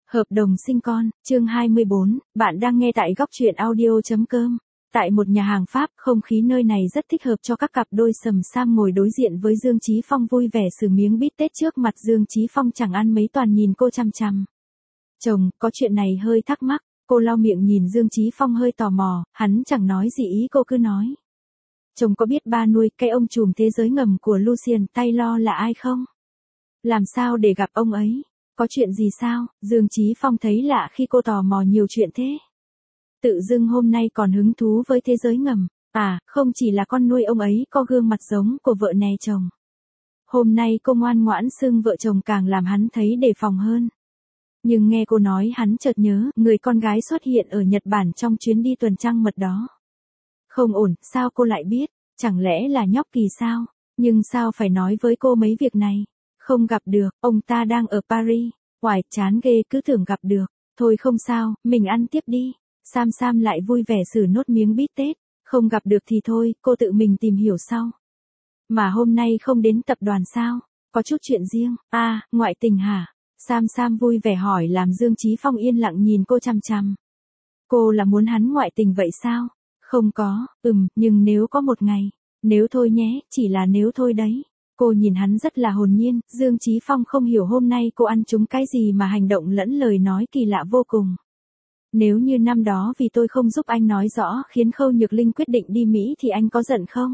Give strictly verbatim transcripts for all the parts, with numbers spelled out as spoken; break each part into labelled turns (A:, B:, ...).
A: Hợp đồng sinh con, chương hai mươi bốn, bạn đang nghe tại góc truyện audio.com. Tại một nhà hàng Pháp, không khí nơi này rất thích hợp cho các cặp đôi sầm sam ngồi đối diện với Dương Chí Phong vui vẻ sừ miếng bít tết trước mặt. Dương Chí Phong chẳng ăn mấy toàn nhìn cô chằm chằm. Chồng, có chuyện này hơi thắc mắc, cô lau miệng nhìn Dương Chí Phong hơi tò mò, hắn chẳng nói gì ý cô cứ nói. Chồng có biết ba nuôi cái ông trùm thế giới ngầm của Lucien Taylor là ai không? Làm sao để gặp ông ấy? Có chuyện gì sao? Dương Chí Phong thấy lạ khi cô tò mò nhiều chuyện thế. Tự dưng hôm nay còn hứng thú với thế giới ngầm. À, không chỉ là con nuôi ông ấy có gương mặt giống của vợ nè chồng. Hôm nay cô ngoan ngoãn xưng vợ chồng càng làm hắn thấy đề phòng hơn. Nhưng nghe cô nói hắn chợt nhớ người con gái xuất hiện ở Nhật Bản trong chuyến đi tuần trăng mật đó. Không ổn, sao cô lại biết? Chẳng lẽ là nhóc Kỳ sao? Nhưng sao phải nói với cô mấy việc này? Không gặp được, ông ta đang ở Paris. Hoài, chán ghê, cứ tưởng gặp được. Thôi không sao, mình ăn tiếp đi. Sam Sam lại vui vẻ sử nốt miếng bít tết. Không gặp được thì thôi, cô tự mình tìm hiểu sau. Mà hôm nay không đến tập đoàn sao? Có chút chuyện riêng. À, ngoại tình hả? Sam Sam vui vẻ hỏi làm Dương Chí Phong yên lặng nhìn cô chằm chằm. Cô là muốn hắn ngoại tình vậy sao? Không có, ừm, nhưng nếu có một ngày. Nếu thôi nhé, chỉ là nếu thôi đấy. Cô nhìn hắn rất là hồn nhiên, Dương Chí Phong không hiểu hôm nay cô ăn trúng cái gì mà hành động lẫn lời nói kỳ lạ vô cùng. Nếu như năm đó vì tôi không giúp anh nói rõ khiến Khâu Nhược Linh quyết định đi Mỹ thì anh có giận không?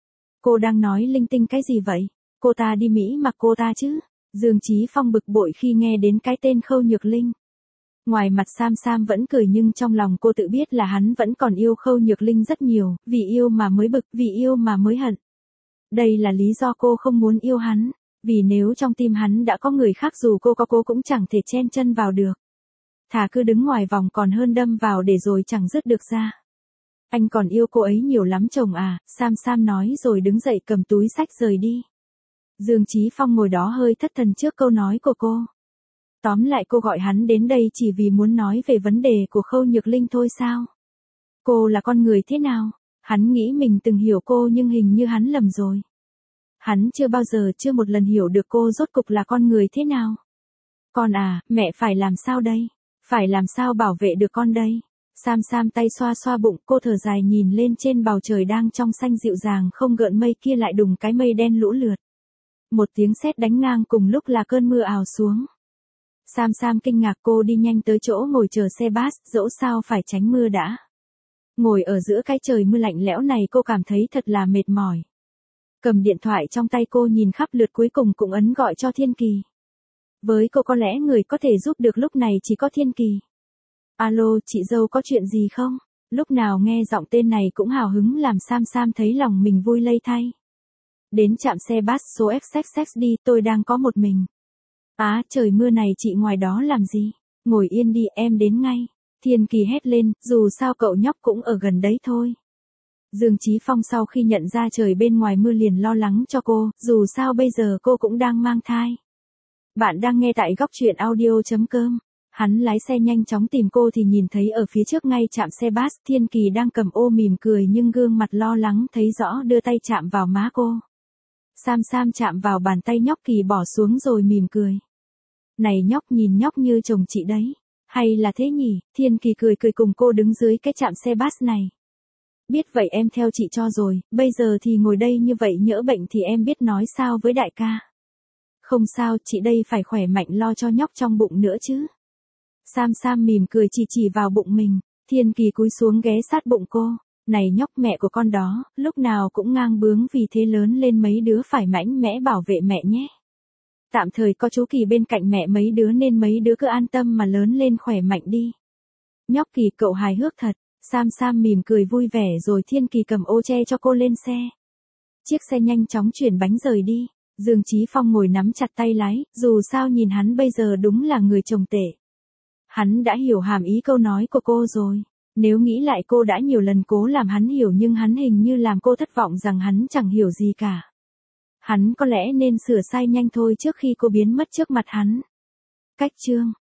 A: Cô đang nói linh tinh cái gì vậy? Cô ta đi Mỹ mà cô ta chứ? Dương Chí Phong bực bội khi nghe đến cái tên Khâu Nhược Linh. Ngoài mặt Sam Sam vẫn cười nhưng trong lòng cô tự biết là hắn vẫn còn yêu Khâu Nhược Linh rất nhiều, vì yêu mà mới bực, vì yêu mà mới hận. Đây là lý do cô không muốn yêu hắn, vì nếu trong tim hắn đã có người khác dù cô có cố cũng chẳng thể chen chân vào được. Thà cứ đứng ngoài vòng còn hơn đâm vào để rồi chẳng dứt được ra. Anh còn yêu cô ấy nhiều lắm chồng à, Sam Sam nói rồi đứng dậy cầm túi xách rời đi. Dương Chí Phong ngồi đó hơi thất thần trước câu nói của cô. Tóm lại cô gọi hắn đến đây chỉ vì muốn nói về vấn đề của Khâu Nhược Linh thôi sao? Cô là con người thế nào? Hắn nghĩ mình từng hiểu cô nhưng hình như hắn lầm rồi. Hắn chưa bao giờ chưa một lần hiểu được cô rốt cục là con người thế nào. Con à, mẹ phải làm sao đây? Phải làm sao bảo vệ được con đây? Sam Sam tay xoa xoa bụng, cô thở dài nhìn lên trên bầu trời đang trong xanh dịu dàng không gợn mây kia lại đùng cái mây đen lũ lượt. Một tiếng sét đánh ngang cùng lúc là cơn mưa ào xuống. Sam Sam kinh ngạc cô đi nhanh tới chỗ ngồi chờ xe bus, dẫu sao phải tránh mưa đã. Ngồi ở giữa cái trời mưa lạnh lẽo này cô cảm thấy thật là mệt mỏi. Cầm điện thoại trong tay cô nhìn khắp lượt cuối cùng cũng ấn gọi cho Thiên Kỳ. Với cô có lẽ người có thể giúp được lúc này chỉ có Thiên Kỳ. Alo, chị dâu có chuyện gì không? Lúc nào nghe giọng tên này cũng hào hứng làm Sam Sam thấy lòng mình vui lây thay. Đến trạm xe bus số ích ích ích đi, tôi đang có một mình. Á, trời mưa này chị ngoài đó làm gì? Ngồi yên đi, em đến ngay. Thiên Kỳ hét lên, dù sao cậu nhóc cũng ở gần đấy thôi. Dương Chí Phong sau khi nhận ra trời bên ngoài mưa liền lo lắng cho cô, dù sao bây giờ cô cũng đang mang thai. Bạn đang nghe tại góc truyện audio.com. Hắn lái xe nhanh chóng tìm cô thì nhìn thấy ở phía trước ngay trạm xe bus, Thiên Kỳ đang cầm ô mỉm cười nhưng gương mặt lo lắng thấy rõ đưa tay chạm vào má cô. Sam Sam chạm vào bàn tay nhóc Kỳ bỏ xuống rồi mỉm cười. Này nhóc nhìn nhóc như chồng chị đấy. Hay là thế nhỉ? Thiên Kỳ cười cười cùng cô đứng dưới cái trạm xe bus này. Biết vậy em theo chị cho rồi, bây giờ thì ngồi đây như vậy nhỡ bệnh thì em biết nói sao với đại ca. Không sao, chị đây phải khỏe mạnh lo cho nhóc trong bụng nữa chứ. Sam Sam mỉm cười chỉ chỉ vào bụng mình, Thiên Kỳ cúi xuống ghé sát bụng cô. Này nhóc mẹ của con đó, lúc nào cũng ngang bướng vì thế lớn lên mấy đứa phải mạnh mẽ bảo vệ mẹ nhé. Tạm thời có chú Kỳ bên cạnh mẹ mấy đứa nên mấy đứa cứ an tâm mà lớn lên khỏe mạnh đi. Nhóc Kỳ cậu hài hước thật, Sam Sam mỉm cười vui vẻ rồi Thiên Kỳ cầm ô che cho cô lên xe. Chiếc xe nhanh chóng chuyển bánh rời đi, Dương Chí Phong ngồi nắm chặt tay lái, dù sao nhìn hắn bây giờ đúng là người chồng tệ. Hắn đã hiểu hàm ý câu nói của cô rồi, nếu nghĩ lại cô đã nhiều lần cố làm hắn hiểu nhưng hắn hình như làm cô thất vọng rằng hắn chẳng hiểu gì cả. Hắn có lẽ nên sửa sai nhanh thôi trước khi cô biến mất trước mặt hắn. Cách chương